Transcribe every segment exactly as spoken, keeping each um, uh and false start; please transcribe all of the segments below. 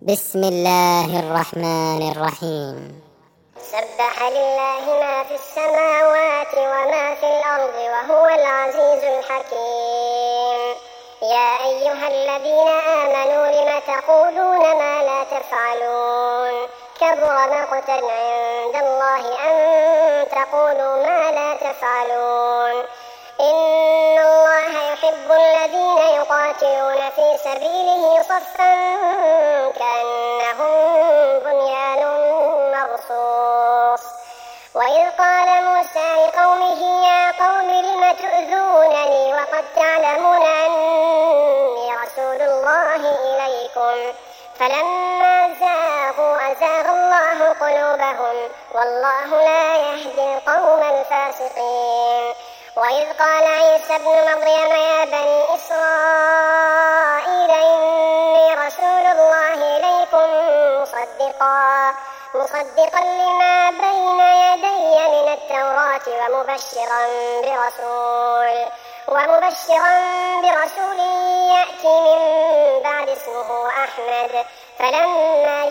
بسم الله الرحمن الرحيم. سبح لله ما في السماوات وما في الأرض وهو العزيز الحكيم. يا أيها الذين آمنوا لم تقولون ما لا تفعلون كبر مقتا عند الله أن تقولوا ما لا تفعلون. إن الله يحب الذين يقاتلون في سبيله صفا كأنهم بنيان مرصوص. وإذ قال موسى لقومه يا قوم لم تؤذونني وقد تعلمون أني رسول الله إليكم فلما زاغوا أزاغ الله قلوبهم والله لا يهدي القوم الفاسقين. وإذ قال عيسى ابن مريم يا بني إسرائيل إني رسول الله إليكم مصدقا مصدقا لما بين يدي من التوراة ومبشرا برسول ومبشرا برسول يأتي من بعد اسمه أحمد. فلما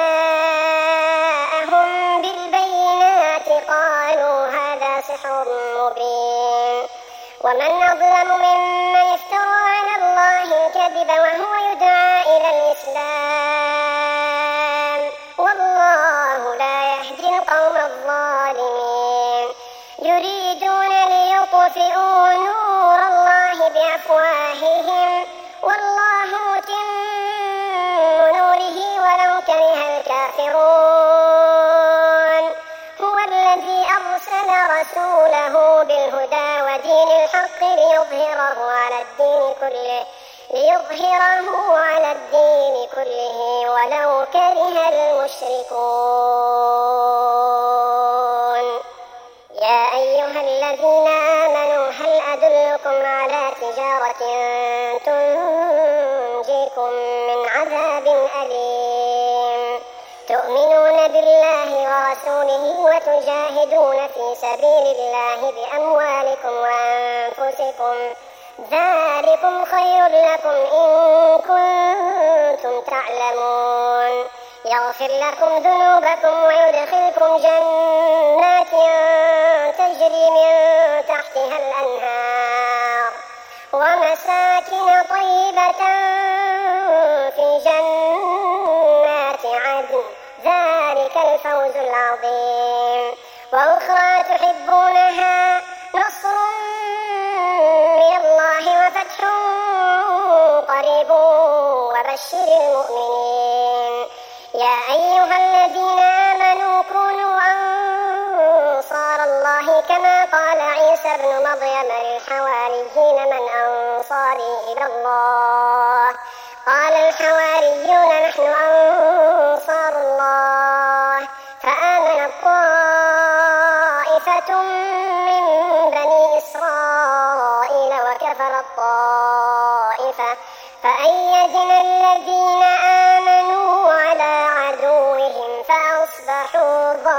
جاءهم بالبينات قالوا هذا سحر مبين. ومن أظلم ممن افترى على الله الكذب وهو يدعى إلى الإسلام والله لا يهدي القوم الظالمين. يريدون ليطفئوا نور الله بأفواههم والله متم نوره ولو كره الكافرون. هو الذي أرسل رسوله بالهدى ودين الحق ليظهره على الدين كله ليظهره على الدين كله ولو كره المشركون. يا أيها الذين آمنوا هل أدلكم على تجارة تنجيكم من عذاب أليم تؤمنون بالله ورسوله وتجاهدون في سبيل الله بأموالكم وأنفسكم ذلكم خير لكم إن كنتم تعلمون. يغفر لكم ذنوبكم ويدخلكم جنات تجري من تحتها الأنهار ومساكن طيبة في جنات عدن ذلك الفوز العظيم. وأخرى تحبونها نصر من الله وفتح قريب وبشر المؤمنين. يا أيها الذين آمنوا كونوا أنصار الله كما قال عيسى ابن مريم للحواريين من أنصاري إلى الله قال الحواريون نحن أنصار الله فآمنت طائفة من بني إسرائيل وكفرت طائفة فأيدنا الذين آمنوا على عدوهم فأصبحوا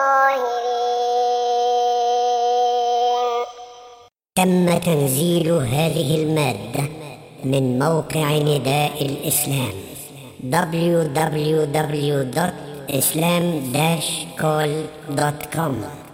ظاهرين. تم تنزيل هذه المادة من موقع نداء الإسلام دبليو دبليو دبليو دوت islam dash call دوت كوم.